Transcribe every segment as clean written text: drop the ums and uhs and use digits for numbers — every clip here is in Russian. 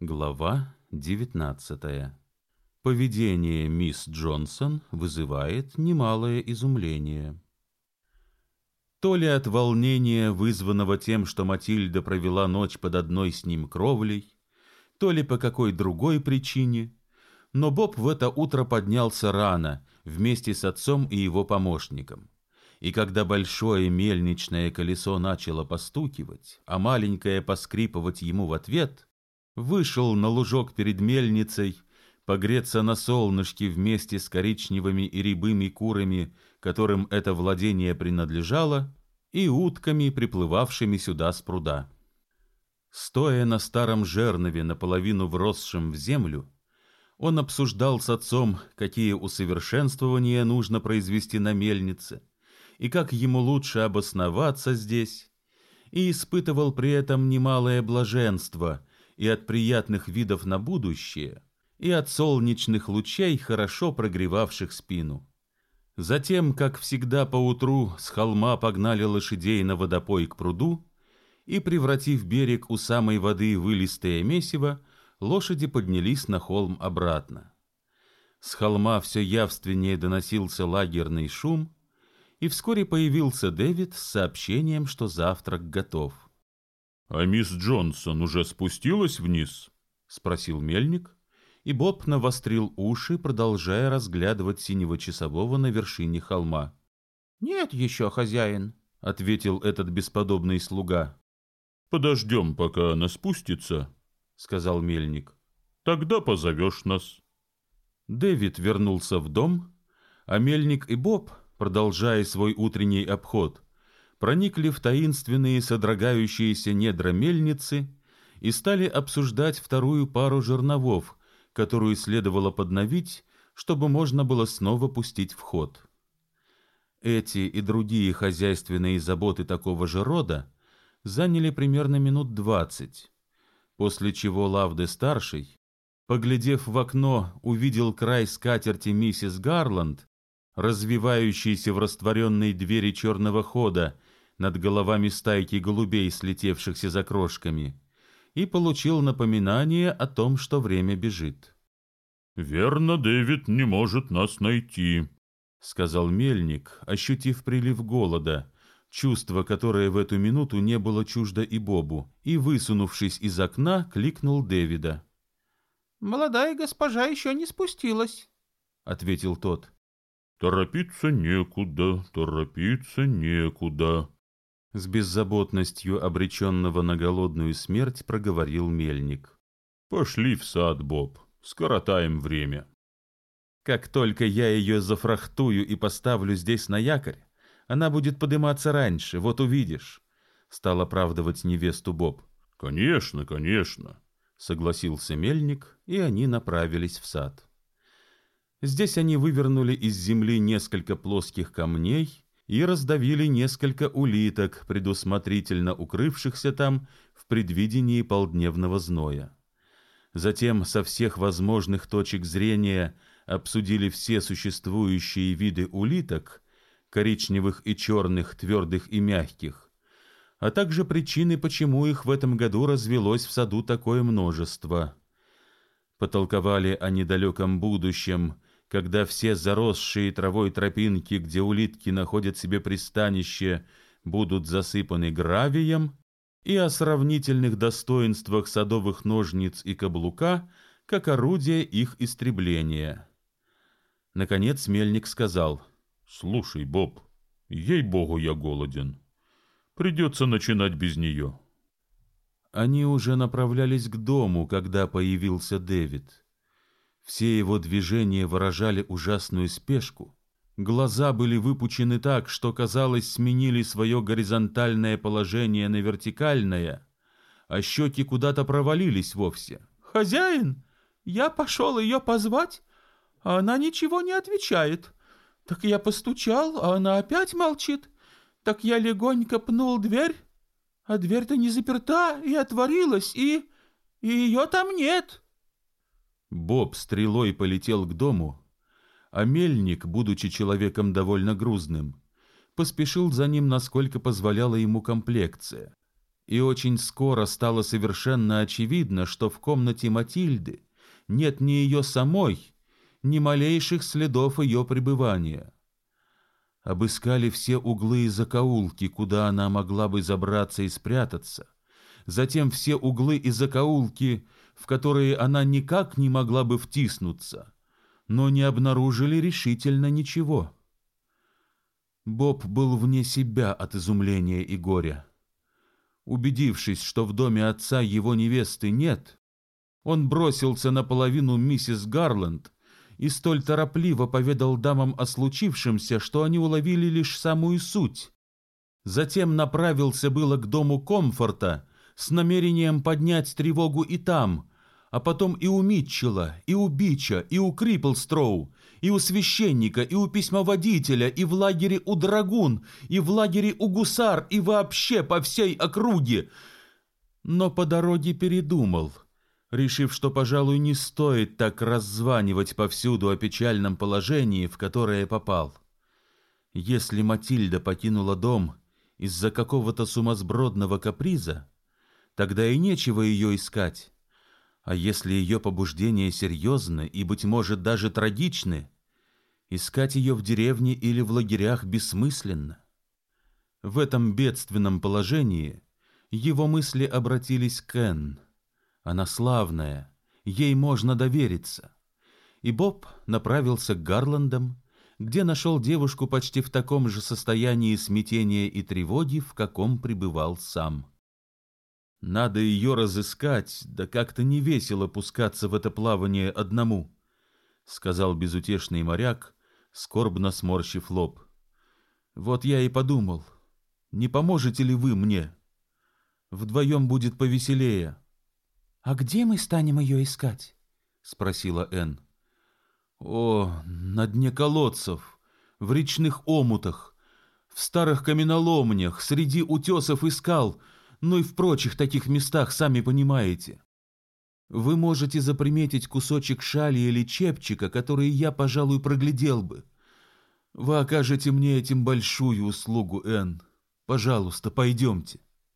Глава 19. Поведение мисс Джонсон вызывает немалое изумление. То ли от волнения, вызванного тем, что Матильда провела ночь под одной с ним кровлей, то ли по какой другой причине, но Боб в это утро поднялся рано вместе с отцом и его помощником. И когда большое мельничное колесо начало постукивать, а маленькое поскрипывать ему в ответ, вышел на лужок перед мельницей погреться на солнышке вместе с коричневыми и рябыми курами, которым это владение принадлежало, и утками, приплывавшими сюда с пруда. Стоя на старом жернове, наполовину вросшем в землю, он обсуждал с отцом, какие усовершенствования нужно произвести на мельнице, и как ему лучше обосноваться здесь, и испытывал при этом немалое блаженство и от приятных видов на будущее, и от солнечных лучей, хорошо прогревавших спину. Затем, как всегда поутру, с холма погнали лошадей на водопой к пруду, и, превратив берег у самой воды в илистое месиво, лошади поднялись на холм обратно. С холма все явственнее доносился лагерный шум, и вскоре появился Дэвид с сообщением, что завтрак готов. «А мисс Джонсон уже спустилась вниз?» — спросил мельник, и Боб навострил уши, продолжая разглядывать синего часового на вершине холма. «Нет еще, хозяин», — ответил этот бесподобный слуга. «Подождем, пока она спустится», — сказал мельник. «Тогда позовешь нас». Дэвид вернулся в дом, а мельник и Боб, продолжая свой утренний обход, проникли в таинственные содрогающиеся недра мельницы и стали обсуждать вторую пару жерновов, которую следовало подновить, чтобы можно было снова пустить в ход. Эти и другие хозяйственные заботы такого же рода заняли примерно минут 20, после чего Лавде-старший, поглядев в окно, увидел край скатерти миссис Гарланд, развивающийся в растворенной двери черного хода над головами стайки голубей, слетевшихся за крошками, и получил напоминание о том, что время бежит. «Верно, Дэвид не может нас найти», — сказал мельник, ощутив прилив голода, чувство, которое в эту минуту не было чуждо и Бобу, и, высунувшись из окна, кликнул Дэвида. «Молодая госпожа еще не спустилась», — ответил тот. «Торопиться некуда, торопиться некуда», — с беззаботностью обреченного на голодную смерть проговорил мельник. «Пошли в сад, Боб, скоротаем время». «Как только я ее зафрахтую и поставлю здесь на якорь, она будет подниматься раньше, вот увидишь», — стал оправдывать невесту Боб. «Конечно, конечно», — согласился мельник, и они направились в сад. Здесь они вывернули из земли несколько плоских камней и раздавили несколько улиток, предусмотрительно укрывшихся там в предвидении полдневного зноя. Затем со всех возможных точек зрения обсудили все существующие виды улиток, коричневых и черных, твердых и мягких, а также причины, почему их в этом году развелось в саду такое множество. Потолковали о недалеком будущем, когда все заросшие травой тропинки, где улитки находят себе пристанище, будут засыпаны гравием, и о сравнительных достоинствах садовых ножниц и каблука, как орудие их истребления. Наконец мельник сказал: «Слушай, Боб, ей-богу, я голоден. Придется начинать без нее». Они уже направлялись к дому, когда появился Дэвид. Все его движения выражали ужасную спешку. Глаза были выпучены так, что, казалось, сменили свое горизонтальное положение на вертикальное, а щеки куда-то провалились вовсе. «Хозяин, я пошел ее позвать, а она ничего не отвечает. Так я постучал, а она опять молчит. Так я легонько пнул дверь, а дверь-то не заперта и отворилась, и ее там нет». Боб стрелой полетел к дому, а мельник, будучи человеком довольно грузным, поспешил за ним, насколько позволяла ему комплекция. И очень скоро стало совершенно очевидно, что в комнате Матильды нет ни ее самой, ни малейших следов ее пребывания. Обыскали все углы и закоулки, куда она могла бы забраться и спрятаться, затем все углы и закоулки, в которые она никак не могла бы втиснуться, но не обнаружили решительно ничего. Боб был вне себя от изумления и горя. Убедившись, что в доме отца его невесты нет, он бросился наполовину миссис Гарланд и столь торопливо поведал дамам о случившемся, что они уловили лишь самую суть. Затем направился было к дому Комфорта с намерением поднять тревогу и там, а потом и у Митчелла, и у Бича, и у Криплстроу, и у священника, и у письмоводителя, и в лагере у драгун, и в лагере у гусар, и вообще по всей округе. Но по дороге передумал, решив, что, пожалуй, не стоит так раззванивать повсюду о печальном положении, в которое попал. Если Матильда покинула дом из-за какого-то сумасбродного каприза, тогда и нечего ее искать. А если ее побуждения серьезны и, быть может, даже трагичны, искать ее в деревне или в лагерях бессмысленно. В этом бедственном положении его мысли обратились к Энн. Она славная, ей можно довериться. И Боб направился к Гарландам, где нашел девушку почти в таком же состоянии смятения и тревоги, в каком пребывал сам. «Надо ее разыскать, да как-то не весело пускаться в это плавание одному», — сказал безутешный моряк, скорбно сморщив лоб. «Вот я и подумал, не поможете ли вы мне? Вдвоем будет повеселее». «А где мы станем ее искать?» — спросила Энн. «О, на дне колодцев, в речных омутах, в старых каменоломнях, среди утесов и скал, ну и в прочих таких местах, сами понимаете. Вы можете заприметить кусочек шали или чепчика, который я, пожалуй, проглядел бы. Вы окажете мне этим большую услугу, Энн. Пожалуйста, пойдемте».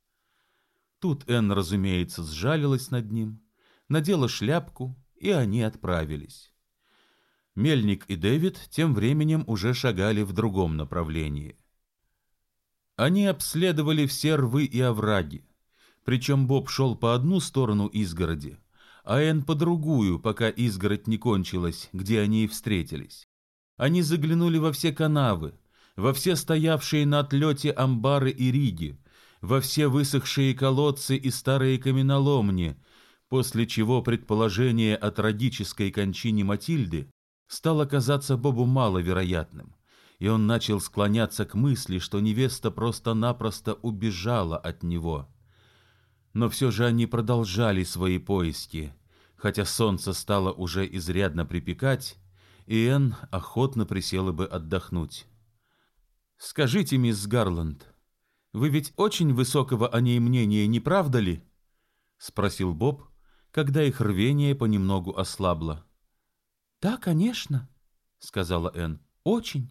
Тут Энн, разумеется, сжалилась над ним, надела шляпку, и они отправились. Мельник и Дэвид тем временем уже шагали в другом направлении. Они обследовали все рвы и овраги, причем Боб шел по одну сторону изгороди, а Энн по другую, пока изгородь не кончилась, где они и встретились. Они заглянули во все канавы, во все стоявшие на отлете амбары и риги, во все высохшие колодцы и старые каменоломни, после чего предположение о трагической кончине Матильды стало казаться Бобу маловероятным, и он начал склоняться к мысли, что невеста просто-напросто убежала от него. Но все же они продолжали свои поиски, хотя солнце стало уже изрядно припекать, и Энн охотно присела бы отдохнуть. «Скажите, мисс Гарланд, вы ведь очень высокого о ней мнения, не правда ли?» — спросил Боб, когда их рвение понемногу ослабло. «Да, конечно», — сказала Энн, — «очень».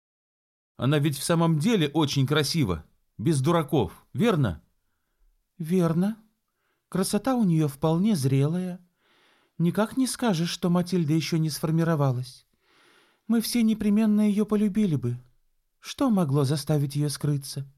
«Она ведь в самом деле очень красива, без дураков, верно?» «Верно. Красота у нее вполне зрелая. Никак не скажешь, что Матильда еще не сформировалась. Мы все непременно ее полюбили бы. Что могло заставить ее скрыться?»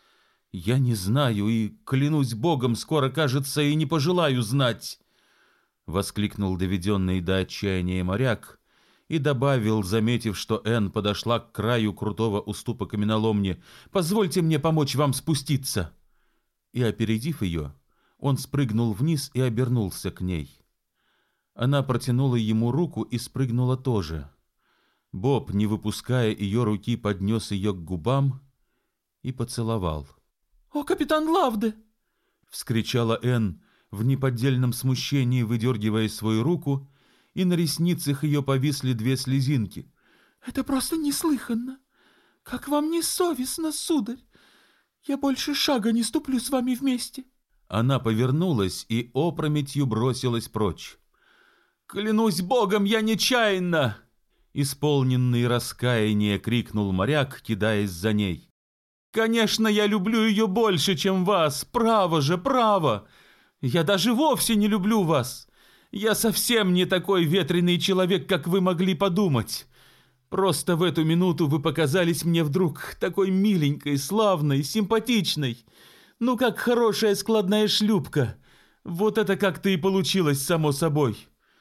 «Я не знаю и, клянусь Богом, скоро, кажется, и не пожелаю знать», — воскликнул доведенный до отчаяния моряк и добавил, заметив, что Энн подошла к краю крутого уступа каменоломни: «Позвольте мне помочь вам спуститься». И, опередив ее, он спрыгнул вниз и обернулся к ней. Она протянула ему руку и спрыгнула тоже. Боб, не выпуская ее руки, поднес ее к губам и поцеловал. «О, капитан Лавде!» — вскричала Энн в неподдельном смущении, выдергивая свою руку, и на ресницах ее повисли две слезинки. «Это просто неслыханно! Как вам не совестно, сударь! Я больше шага не ступлю с вами вместе!» Она повернулась и опрометью бросилась прочь. «Клянусь Богом, я нечаянно!» — исполненный раскаяния крикнул моряк, кидаясь за ней. Конечно, я люблю ее больше, чем вас. Право же, право. Я даже вовсе не люблю вас. Я совсем не такой ветреный человек, как вы могли подумать. Просто в эту минуту вы показались мне вдруг такой миленькой, славной, симпатичной. Ну, как хорошая складная шлюпка. Вот это как-то и получилось само собой.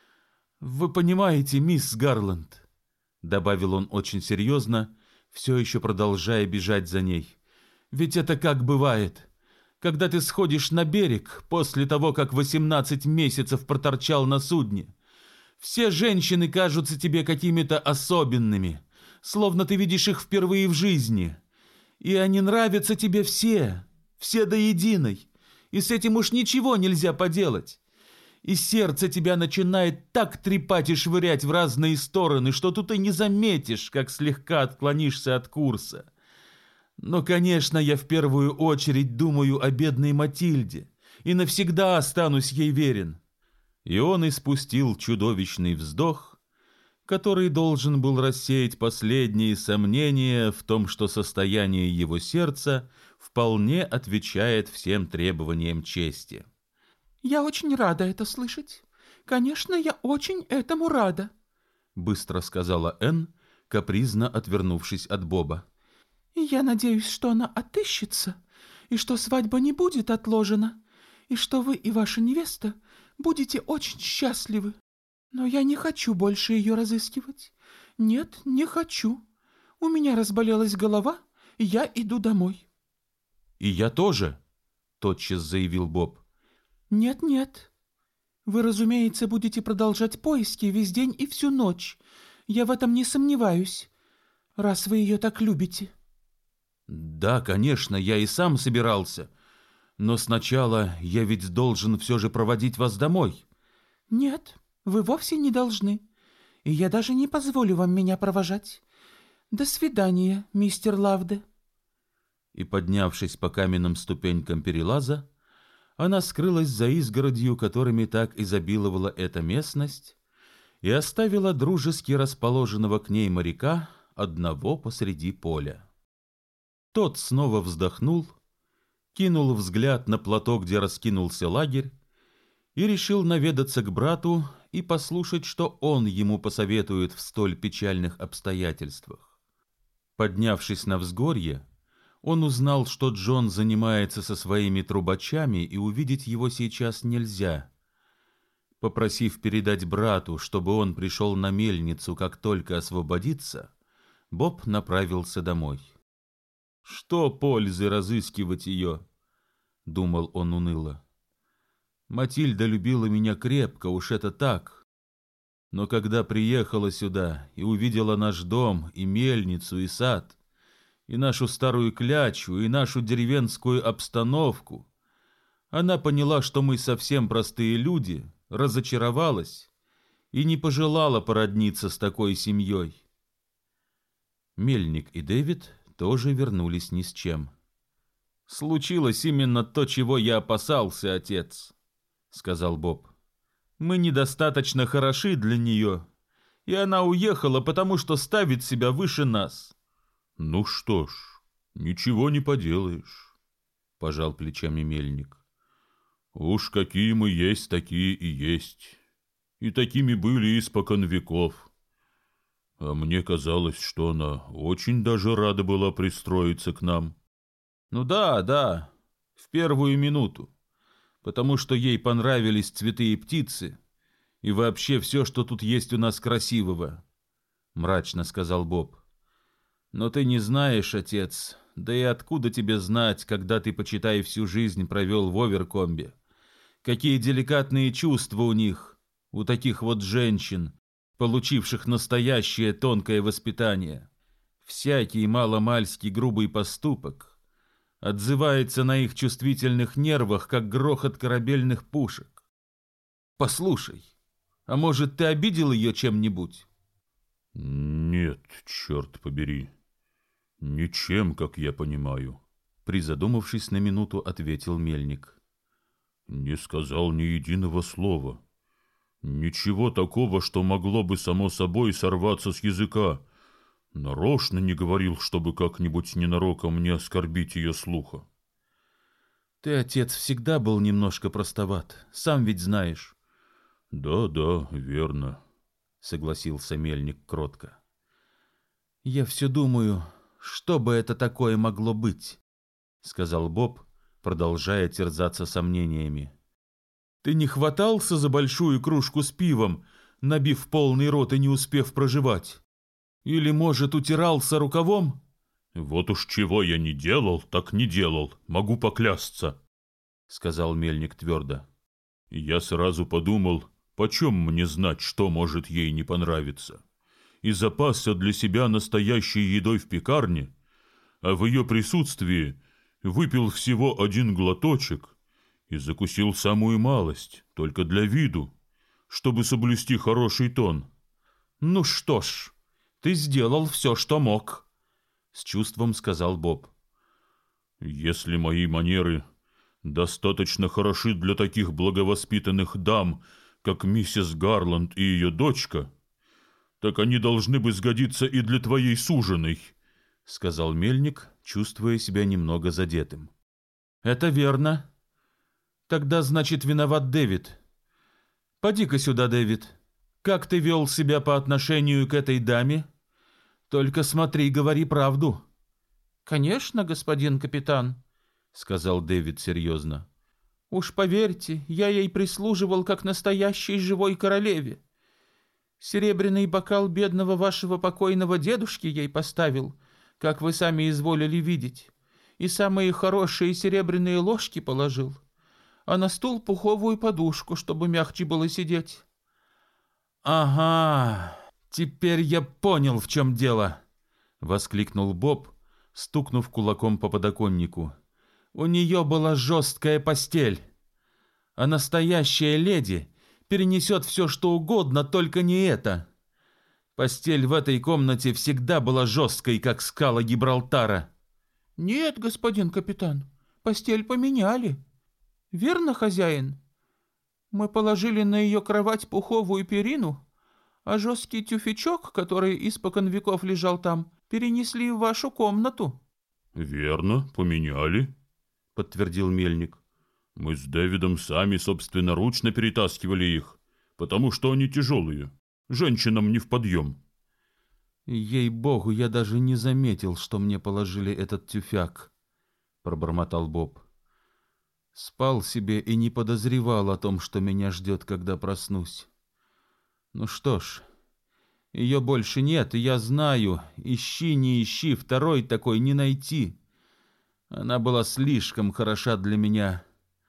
Вы понимаете, мисс Гарланд, добавил он очень серьезно, все еще продолжая бежать за ней. Ведь это как бывает. Когда ты сходишь на берег после того, как 18 месяцев проторчал на судне, все женщины кажутся тебе какими-то особенными, словно ты видишь их впервые в жизни. И они нравятся тебе все до единой, и с этим уж ничего нельзя поделать. И сердце тебя начинает так трепать и швырять в разные стороны, что тут и не заметишь, как слегка отклонишься от курса. Но, конечно, я в первую очередь думаю о бедной Матильде и навсегда останусь ей верен. И он испустил чудовищный вздох, который должен был рассеять последние сомнения в том, что состояние его сердца вполне отвечает всем требованиям чести. «Я очень рада это слышать. Конечно, я очень этому рада», — быстро сказала Энн, капризно отвернувшись от Боба. «И я надеюсь, что она отыщется, и что свадьба не будет отложена, и что вы и ваша невеста будете очень счастливы. Но я не хочу больше ее разыскивать. Нет, не хочу. У меня разболелась голова, и я иду домой». «И я тоже», — тотчас заявил Боб. «Нет. Вы, разумеется, будете продолжать поиски весь день и всю ночь. Я в этом не сомневаюсь, раз вы ее так любите». «Да, конечно, я и сам собирался. Но сначала я ведь должен все же проводить вас домой». «Нет, вы вовсе не должны. И я даже не позволю вам меня провожать. До свидания, мистер Лавде». И, поднявшись по каменным ступенькам перелаза, она скрылась за изгородью, которыми так изобиловала эта местность, и оставила дружески расположенного к ней моряка одного посреди поля. Тот снова вздохнул, кинул взгляд на плато, где раскинулся лагерь, и решил наведаться к брату и послушать, что он ему посоветует в столь печальных обстоятельствах. Поднявшись на взгорье, он узнал, что Джон занимается со своими трубачами, и увидеть его сейчас нельзя. Попросив передать брату, чтобы он пришел на мельницу, как только освободится, Боб направился домой. «Что пользы разыскивать ее?» — думал он уныло. «Матильда любила меня крепко, уж это так. Но когда приехала сюда и увидела наш дом, и мельницу, и сад, и нашу старую клячу, и нашу деревенскую обстановку, она поняла, что мы совсем простые люди, разочаровалась и не пожелала породниться с такой семьей». Мельник и Дэвид тоже вернулись ни с чем. «Случилось именно то, чего я опасался, отец», — сказал Боб. «Мы недостаточно хороши для нее, и она уехала, потому что ставит себя выше нас». «Ну что ж, ничего не поделаешь», — пожал плечами мельник. «Уж какие мы есть, такие и есть, и такими были испокон веков. А мне казалось, что она очень даже рада была пристроиться к нам». «Ну да, в первую минуту, потому что ей понравились цветы и птицы, и вообще все, что тут есть у нас красивого», — мрачно сказал Боб. «Но ты не знаешь, отец, да и откуда тебе знать, когда ты, почитай, всю жизнь провел в Оверкомбе, какие деликатные чувства у них, у таких вот женщин, получивших настоящее тонкое воспитание. Всякий маломальский грубый поступок отзывается на их чувствительных нервах, как грохот корабельных пушек. Послушай, а может, ты обидел ее чем-нибудь?» «Нет, черт побери, ничем, как я понимаю», — призадумавшись на минуту, ответил мельник. «Не сказал ни единого слова. Ничего такого, что могло бы само собой сорваться с языка. Нарочно не говорил, чтобы как-нибудь ненароком не оскорбить ее слуха. Ты, отец, всегда был немножко простоват, сам ведь знаешь. Да, верно, согласился мельник кротко. Я все думаю, что бы это такое могло быть, сказал Боб, продолжая терзаться сомнениями. Ты не хватался за большую кружку с пивом, набив полный рот и не успев прожевать? Или, может, утирался рукавом? Вот уж чего я не делал, так не делал, могу поклясться, сказал мельник твердо. Я сразу подумал, почем мне знать, что может ей не понравиться, и запасся для себя настоящей едой в пекарне, а в ее присутствии выпил всего один глоточек и закусил самую малость, только для виду, чтобы соблюсти хороший тон. Ну что ж, ты сделал все, что мог, с чувством сказал Боб. Если мои манеры достаточно хороши для таких благовоспитанных дам, как миссис Гарланд и ее дочка, так они должны бы сгодиться и для твоей суженой, сказал мельник, чувствуя себя немного задетым. Это верно. Тогда, значит, виноват Дэвид. Поди-ка сюда, Дэвид. Как ты вел себя по отношению к этой даме? Только смотри, говори правду. Конечно, господин капитан, сказал Дэвид серьезно. Уж поверьте, я ей прислуживал как настоящей живой королеве. Серебряный бокал бедного вашего покойного дедушки ей поставил, как вы сами изволили видеть, и самые хорошие серебряные ложки положил, а на стул пуховую подушку, чтобы мягче было сидеть. Ага, теперь я понял, в чем дело, воскликнул Боб, стукнув кулаком по подоконнику. У нее была жесткая постель, а настоящая леди перенесет все, что угодно, только не это. Постель в этой комнате всегда была жесткой, как скала Гибралтара. Нет, господин капитан, постель поменяли. Верно, хозяин? Мы положили на ее кровать пуховую перину, а жесткий тюфячок, который испокон веков лежал там, перенесли в вашу комнату. Верно, поменяли, подтвердил мельник. Мы с Дэвидом сами собственноручно перетаскивали их, потому что они тяжелые, женщинам не в подъем. Ей-богу, я даже не заметил, что мне положили этот тюфяк, пробормотал Боб. Спал себе и не подозревал о том, что меня ждет, когда проснусь. Ну что ж, ее больше нет, и я знаю, ищи не ищи, второй такой не найти. Она была слишком хороша для меня.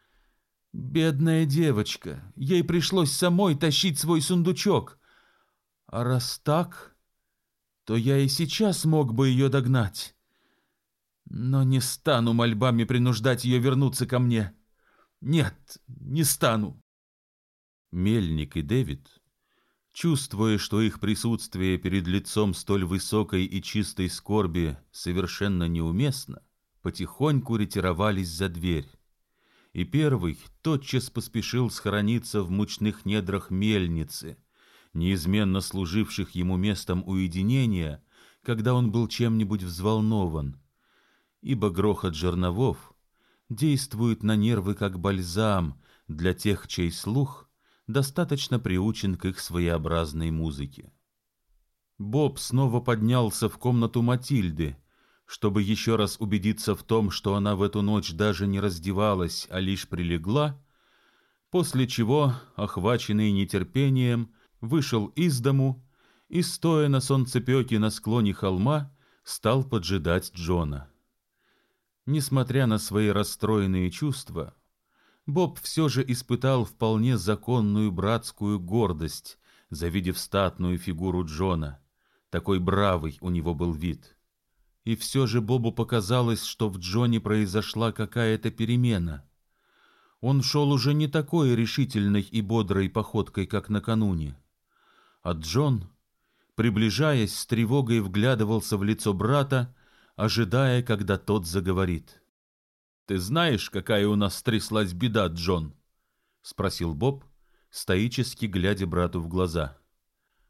Бедная девочка, ей пришлось самой тащить свой сундучок. А раз так, то я и сейчас мог бы ее догнать. Но не стану мольбами принуждать ее вернуться ко мне. Нет, не стану. Мельник и Дэвид, чувствуя, что их присутствие перед лицом столь высокой и чистой скорби совершенно неуместно, потихоньку ретировались за дверь. И первый тотчас поспешил схорониться в мучных недрах мельницы, неизменно служивших ему местом уединения, когда он был чем-нибудь взволнован, ибо грохот жерновов действует на нервы как бальзам для тех, чей слух достаточно приучен к их своеобразной музыке. Боб снова поднялся в комнату Матильды, чтобы еще раз убедиться в том, что она в эту ночь даже не раздевалась, а лишь прилегла, после чего, охваченный нетерпением, вышел из дому и, стоя на солнцепеке на склоне холма, стал поджидать Джона. Несмотря на свои расстроенные чувства, Боб все же испытал вполне законную братскую гордость, завидев статную фигуру Джона. Такой бравый у него был вид. И все же Бобу показалось, что в Джоне произошла какая-то перемена. Он шел уже не такой решительной и бодрой походкой, как накануне. А Джон, приближаясь, с тревогой вглядывался в лицо брата, ожидая, когда тот заговорит. «Ты знаешь, какая у нас стряслась беда, Джон?» — спросил Боб, стоически глядя брату в глаза.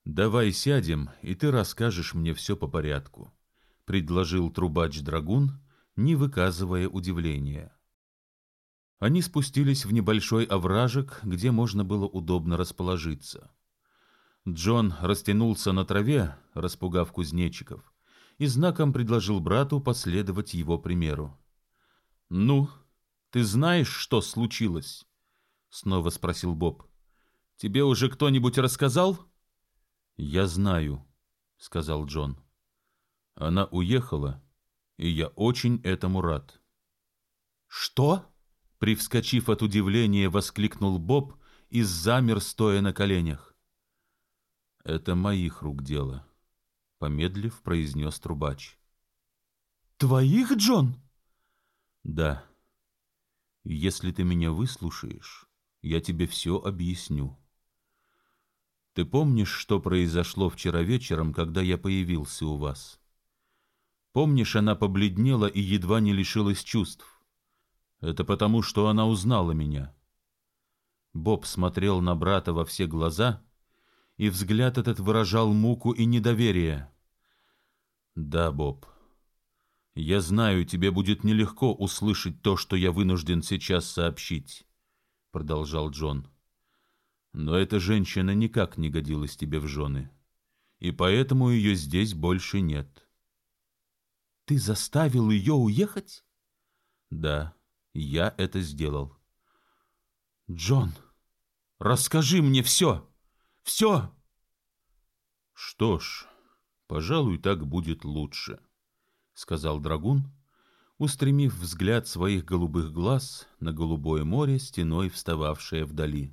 «Давай сядем, и ты расскажешь мне все по порядку», — предложил трубач-драгун, не выказывая удивления. Они спустились в небольшой овражек, где можно было удобно расположиться. Джон растянулся на траве, распугав кузнечиков, и знаком предложил брату последовать его примеру. «Ну, ты знаешь, что случилось?» — снова спросил Боб. «Тебе уже кто-нибудь рассказал?» «Я знаю», — сказал Джон. «Она уехала, и я очень этому рад». «Что?» — привскочив от удивления, воскликнул Боб и замер, стоя на коленях. «Это моих рук дело», — помедлив, произнес трубач. «Твоих, Джон?» «Да. Если ты меня выслушаешь, я тебе все объясню. Ты помнишь, что произошло вчера вечером, когда я появился у вас? Помнишь, она побледнела и едва не лишилась чувств? Это потому, что она узнала меня». Боб смотрел на брата во все глаза, и взгляд этот выражал муку и недоверие. «Да, Боб, я знаю, тебе будет нелегко услышать то, что я вынужден сейчас сообщить», — продолжал Джон. «Но эта женщина никак не годилась тебе в жены, и поэтому ее здесь больше нет». «Ты заставил ее уехать?» «Да, я это сделал». «Джон, расскажи мне все! Все!» «Что ж, пожалуй, так будет лучше», — сказал драгун, устремив взгляд своих голубых глаз на голубое море, стеной встававшее вдали.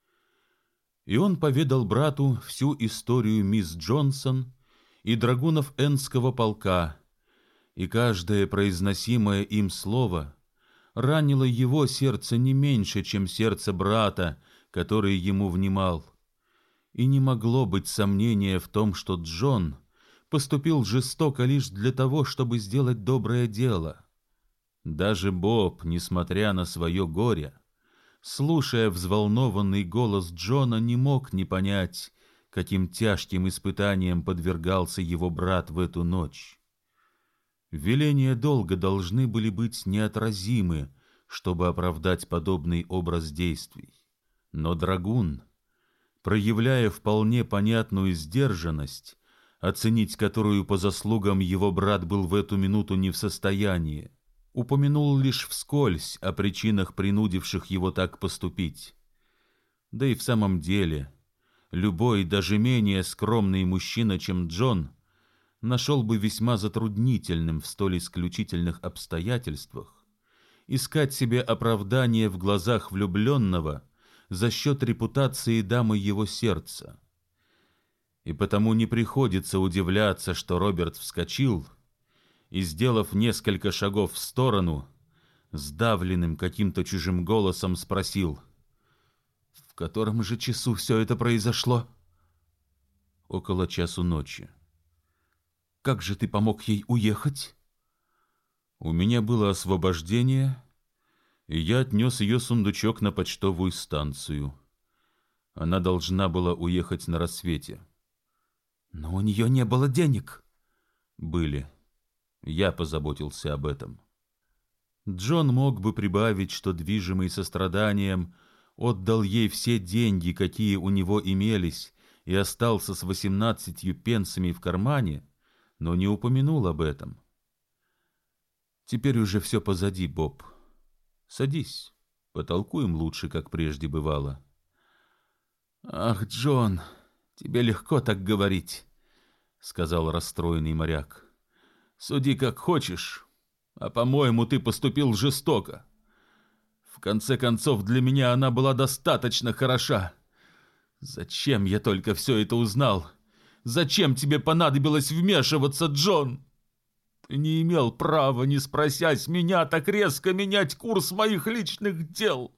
И он поведал брату всю историю мисс Джонсон и драгунов Эннского полка, и каждое произносимое им слово ранило его сердце не меньше, чем сердце брата, который ему внимал. И не могло быть сомнения в том, что Джон поступил жестоко лишь для того, чтобы сделать доброе дело. Даже Боб, несмотря на свое горе, слушая взволнованный голос Джона, не мог не понять, каким тяжким испытанием подвергался его брат в эту ночь. Веления долга должны были быть неотразимы, чтобы оправдать подобный образ действий. Но драгун, проявляя вполне понятную сдержанность, оценить которую по заслугам его брат был в эту минуту не в состоянии, упомянул лишь вскользь о причинах, принудивших его так поступить. Да и в самом деле, любой, даже менее скромный мужчина, чем Джон, нашел бы весьма затруднительным в столь исключительных обстоятельствах искать себе оправдание в глазах влюбленного за счет репутации дамы его сердца. И потому не приходится удивляться, что Роберт вскочил и, сделав несколько шагов в сторону, сдавленным каким-то чужим голосом спросил: «В котором же часу все это произошло?» «Около часу ночи». «Как же ты помог ей уехать?» «У меня было освобождение, и я отнес ее сундучок на почтовую станцию. Она должна была уехать на рассвете». «Но у нее не было денег». «Были. Я позаботился об этом». Джон мог бы прибавить, что, движимый состраданием, отдал ей все деньги, какие у него имелись, и остался с 18 пенсами в кармане, но не упомянул об этом. «Теперь уже все позади, Боб. Садись, потолкуем лучше, как прежде бывало». «Ах, Джон, тебе легко так говорить», — сказал расстроенный моряк. «Суди как хочешь, а, по-моему, ты поступил жестоко. В конце концов, для меня она была достаточно хороша. Зачем я только все это узнал? Зачем тебе понадобилось вмешиваться, Джон? Ты не имел права, не спросясь меня, так резко менять курс моих личных дел.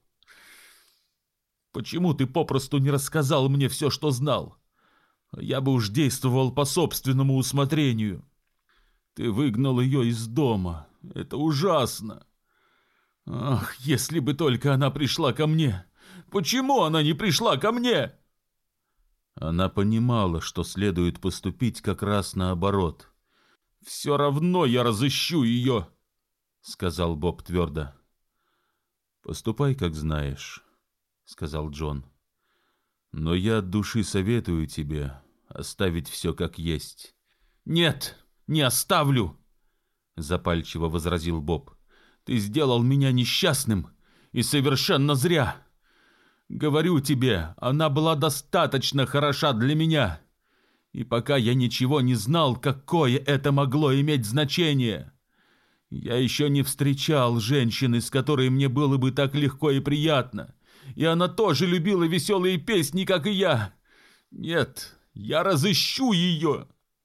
Почему ты попросту не рассказал мне все, что знал? Я бы уж действовал по собственному усмотрению. Ты выгнал ее из дома. Это ужасно. Ах, если бы только она пришла ко мне! Почему она не пришла ко мне?» Она понимала, что следует поступить как раз наоборот. «Все равно я разыщу ее», — сказал Боб твердо. «Поступай, как знаешь», — сказал Джон. «Но я от души советую тебе оставить все как есть». «Нет, не оставлю», — запальчиво возразил Боб. «Ты сделал меня несчастным, и совершенно зря. Говорю тебе, она была достаточно хороша для меня. И пока я ничего не знал, какое это могло иметь значение. Я еще не встречал женщины, с которой мне было бы так легко и приятно. И она тоже любила веселые песни, как и я. Нет, я разыщу ее».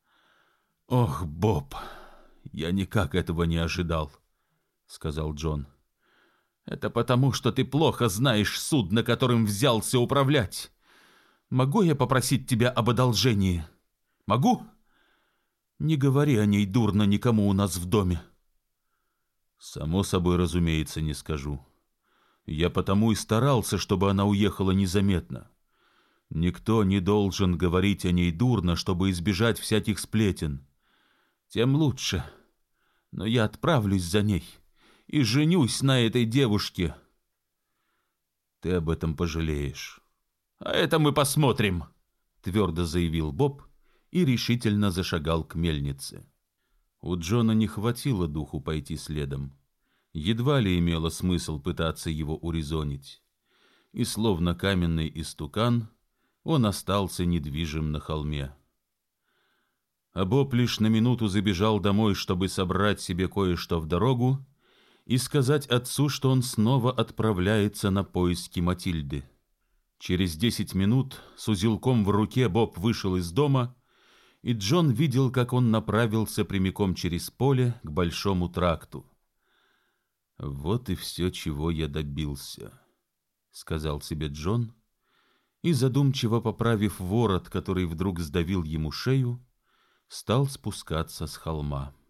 «Ох, Боб, я никак этого не ожидал», — сказал Джон. «Это потому, что ты плохо знаешь судно, которым взялся управлять. Могу я попросить тебя об одолжении? Могу? Не говори о ней дурно никому у нас в доме». «Само собой, разумеется, не скажу. Я потому и старался, чтобы она уехала незаметно. Никто не должен говорить о ней дурно, чтобы избежать всяких сплетен. Тем лучше. Но я отправлюсь за ней и женюсь на этой девушке». «Ты об этом пожалеешь». «А это мы посмотрим», — твердо заявил Боб и решительно зашагал к мельнице. У Джона не хватило духу пойти следом. Едва ли имело смысл пытаться его урезонить. И словно каменный истукан, он остался недвижим на холме. А Боб лишь на минуту забежал домой, чтобы собрать себе кое-что в дорогу и сказать отцу, что он снова отправляется на поиски Матильды. Через 10 минут с узелком в руке Боб вышел из дома, и Джон видел, как он направился прямиком через поле к большому тракту. «Вот и все, чего я добился», — сказал себе Джон, и, задумчиво поправив ворот, который вдруг сдавил ему шею, стал спускаться с холма.